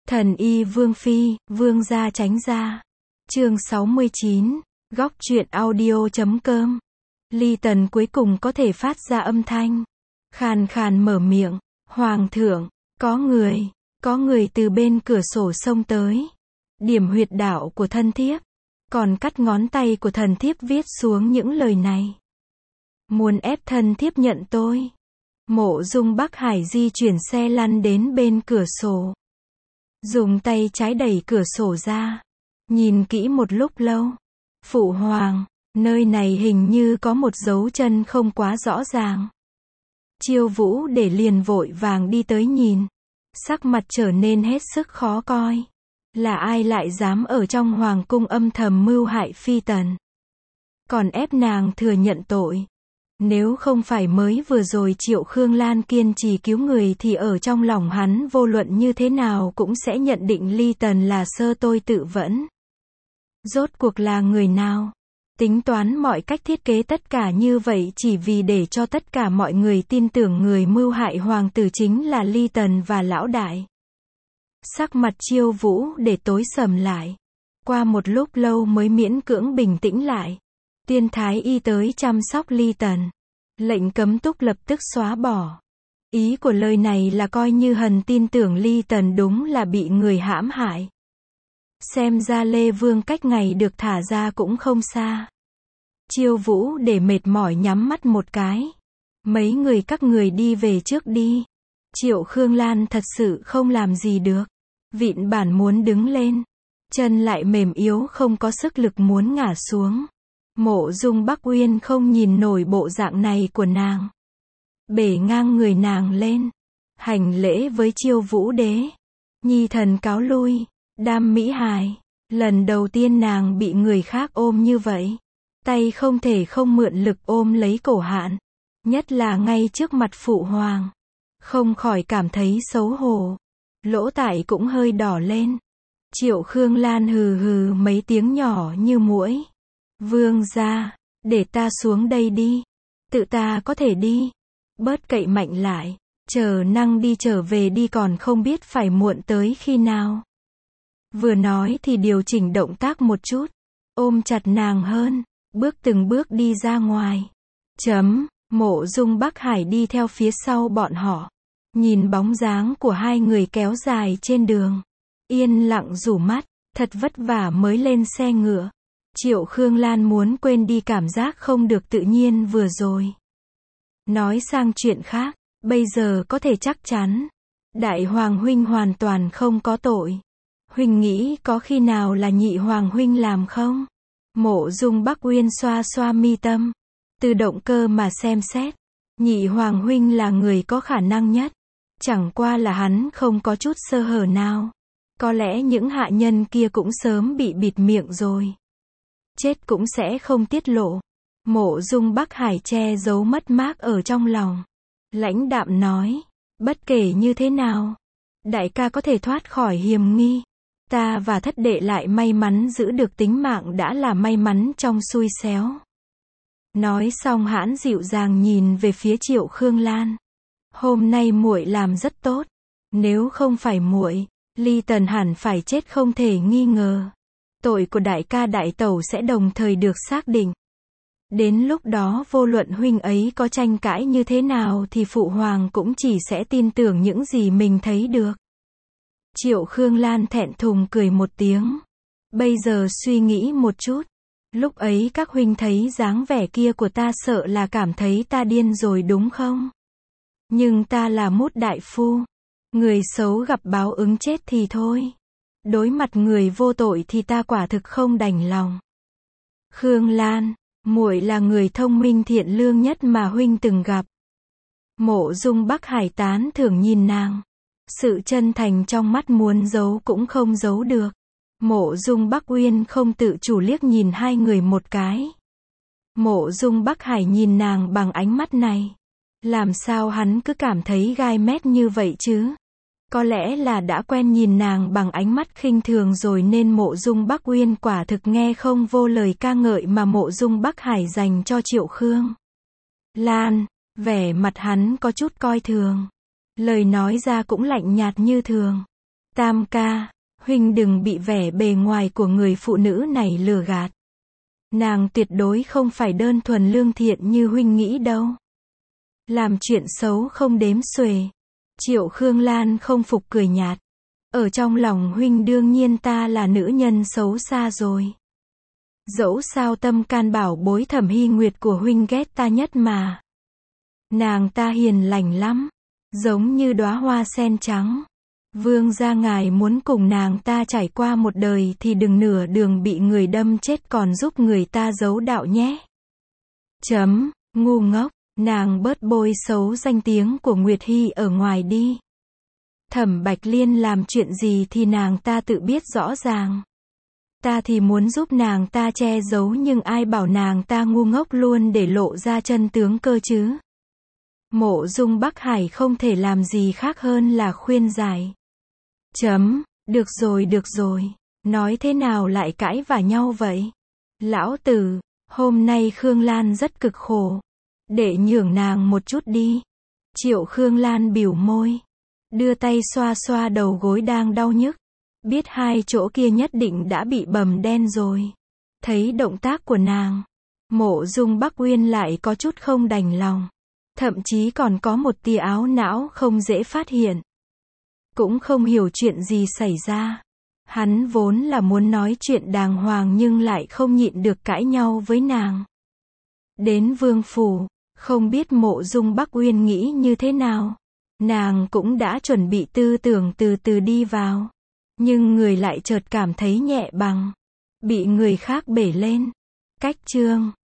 Thần y Vương Phi, Vương gia tránh ra. Chương 69, góc truyện audio.com. Ly Tần cuối cùng có thể phát ra âm thanh. Khàn khàn mở miệng, Hoàng thượng, có người từ bên cửa sổ xông tới. Điểm huyệt đạo của thân thiếp. Còn cắt ngón tay của thần thiếp viết xuống những lời này. Muốn ép thân thiếp nhận tôi. Mộ Dung Bắc Hải di chuyển xe lăn đến bên cửa sổ. Dùng tay trái đẩy cửa sổ ra. Nhìn kỹ một lúc lâu. Phụ hoàng, nơi này hình như có một dấu chân không quá rõ ràng. Chiêu Vũ để liền vội vàng đi tới nhìn. Sắc mặt trở nên hết sức khó coi. Là ai lại dám ở trong hoàng cung âm thầm mưu hại Phi Tần? Còn ép nàng thừa nhận tội. Nếu không phải mới vừa rồi Triệu Khương Lan kiên trì cứu người thì ở trong lòng hắn vô luận như thế nào cũng sẽ nhận định Ly Tần là sơ tôi tự vẫn. Rốt cuộc là người nào? Tính toán mọi cách thiết kế tất cả như vậy chỉ vì để cho tất cả mọi người tin tưởng người mưu hại hoàng tử chính là Ly Tần và lão đại. Sắc mặt Chiêu Vũ để tối sầm lại. Qua một lúc lâu mới miễn cưỡng bình tĩnh lại. Tiên thái y tới chăm sóc Ly Tần. Lệnh cấm túc lập tức xóa bỏ. Ý của lời này là coi như hần tin tưởng Ly Tần đúng là bị người hãm hại. Xem ra Lê Vương cách ngày được thả ra cũng không xa. Chiêu Vũ để mệt mỏi nhắm mắt một cái. Mấy người các người đi về trước đi. Triệu Khương Lan thật sự không làm gì được. Vịn bản muốn đứng lên. Chân lại mềm yếu không có sức lực muốn ngả xuống. Mộ Dung Bắc Uyên không nhìn nổi bộ dạng này của nàng. Bể ngang người nàng lên. Hành lễ với Chiêu Vũ đế. Nhi thần cáo lui. Đam mỹ hài. Lần đầu tiên nàng bị người khác ôm như vậy. Tay không thể không mượn lực ôm lấy cổ Hạn. Nhất là ngay trước mặt phụ hoàng. Không khỏi cảm thấy xấu hổ. Lỗ tai cũng hơi đỏ lên. Triệu Khương Lan hừ hừ mấy tiếng nhỏ như muỗi. Vương gia, để ta xuống đây đi. Tự ta có thể đi. Bớt cậy mạnh lại. Chờ năng đi trở về đi còn không biết phải muộn tới khi nào. Vừa nói thì điều chỉnh động tác một chút. Ôm chặt nàng hơn. Bước từng bước đi ra ngoài. Mộ Dung Bắc Hải đi theo phía sau bọn họ. Nhìn bóng dáng của hai người kéo dài trên đường. Yên lặng rủ mắt. Thật vất vả mới lên xe ngựa. Triệu Khương Lan muốn quên đi cảm giác không được tự nhiên vừa rồi. Nói sang chuyện khác. Bây giờ có thể chắc chắn. Đại Hoàng huynh hoàn toàn không có tội. Huynh nghĩ có khi nào là Nhị Hoàng huynh làm không? Mộ Dung Bắc Uyên xoa xoa mi tâm. Từ động cơ mà xem xét. Nhị Hoàng huynh là người có khả năng nhất. Chẳng qua là hắn không có chút sơ hở nào. Có lẽ những hạ nhân kia cũng sớm bị bịt miệng rồi. Chết cũng sẽ không tiết lộ. Mộ Dung Bắc Hải che giấu mất mát ở trong lòng. Lãnh đạm nói. Bất kể như thế nào. Đại ca có thể thoát khỏi hiểm nghi. Ta và thất đệ lại may mắn giữ được tính mạng đã là may mắn trong xui xéo. Nói xong hãn dịu dàng nhìn về phía Triệu Khương Lan. Hôm nay muội làm rất tốt. Nếu không phải muội, Ly Tần hẳn phải chết không thể nghi ngờ. Tội của đại ca đại tẩu sẽ đồng thời được xác định. Đến lúc đó vô luận huynh ấy có tranh cãi như thế nào thì phụ hoàng cũng chỉ sẽ tin tưởng những gì mình thấy được. Triệu Khương Lan thẹn thùng cười một tiếng. Bây giờ suy nghĩ một chút. Lúc ấy các huynh thấy dáng vẻ kia của ta sợ là cảm thấy ta điên rồi đúng không? Nhưng ta là Mút đại phu. Người xấu gặp báo ứng chết thì thôi. Đối mặt người vô tội thì ta quả thực không đành lòng. Khương Lan, muội là người thông minh thiện lương nhất mà huynh từng gặp. Mộ Dung Bắc Hải tán thưởng nhìn nàng. Sự chân thành trong mắt muốn giấu cũng không giấu được. Mộ Dung Bắc Uyên không tự chủ liếc nhìn hai người một cái. Mộ Dung Bắc Hải nhìn nàng bằng ánh mắt này. Làm sao hắn cứ cảm thấy gai mét như vậy chứ? Có lẽ là đã quen nhìn nàng bằng ánh mắt khinh thường rồi nên Mộ Dung Bắc Uyên quả thực nghe không vô lời ca ngợi mà Mộ Dung Bắc Hải dành cho Triệu Khương Lan. Vẻ mặt hắn có chút coi thường. Lời nói ra cũng lạnh nhạt như thường. Tam ca, huynh đừng bị vẻ bề ngoài của người phụ nữ này lừa gạt. Nàng tuyệt đối không phải đơn thuần lương thiện như huynh nghĩ đâu. Làm chuyện xấu không đếm xuể. Triệu Khương Lan không phục cười nhạt. Ở trong lòng huynh đương nhiên ta là nữ nhân xấu xa rồi. Dẫu sao tâm can bảo bối Thẩm Hy Nguyệt của huynh ghét ta nhất mà. Nàng ta hiền lành lắm, giống như đóa hoa sen trắng. Vương gia ngài muốn cùng nàng ta trải qua một đời thì đừng nửa đường bị người đâm chết còn giúp người ta giấu đạo nhé. Ngu ngốc, nàng bớt bôi xấu danh tiếng của Nguyệt Hy ở ngoài đi. Thẩm Bạch Liên làm chuyện gì thì nàng ta tự biết rõ ràng. Ta thì muốn giúp nàng ta che giấu nhưng ai bảo nàng ta ngu ngốc luôn để lộ ra chân tướng cơ chứ. Mộ Dung Bắc Hải không thể làm gì khác hơn là khuyên giải. Được rồi, nói thế nào lại cãi vả nhau vậy? Lão tử, hôm nay Khương Lan rất cực khổ. Để nhường nàng một chút đi. Triệu Khương Lan bỉu môi. Đưa tay xoa xoa đầu gối đang đau nhức. Biết hai chỗ kia nhất định đã bị bầm đen rồi. Thấy động tác của nàng, Mộ Dung Bắc Uyên lại có chút không đành lòng. Thậm chí còn có một tia áo não không dễ phát hiện. Cũng không hiểu chuyện gì xảy ra. Hắn vốn là muốn nói chuyện đàng hoàng nhưng lại không nhịn được cãi nhau với nàng. Đến vương phủ, không biết Mộ Dung Bắc Uyên nghĩ như thế nào. Nàng cũng đã chuẩn bị tư tưởng từ từ đi vào. Nhưng người lại chợt cảm thấy nhẹ bằng. Bị người khác bể lên. Cách chương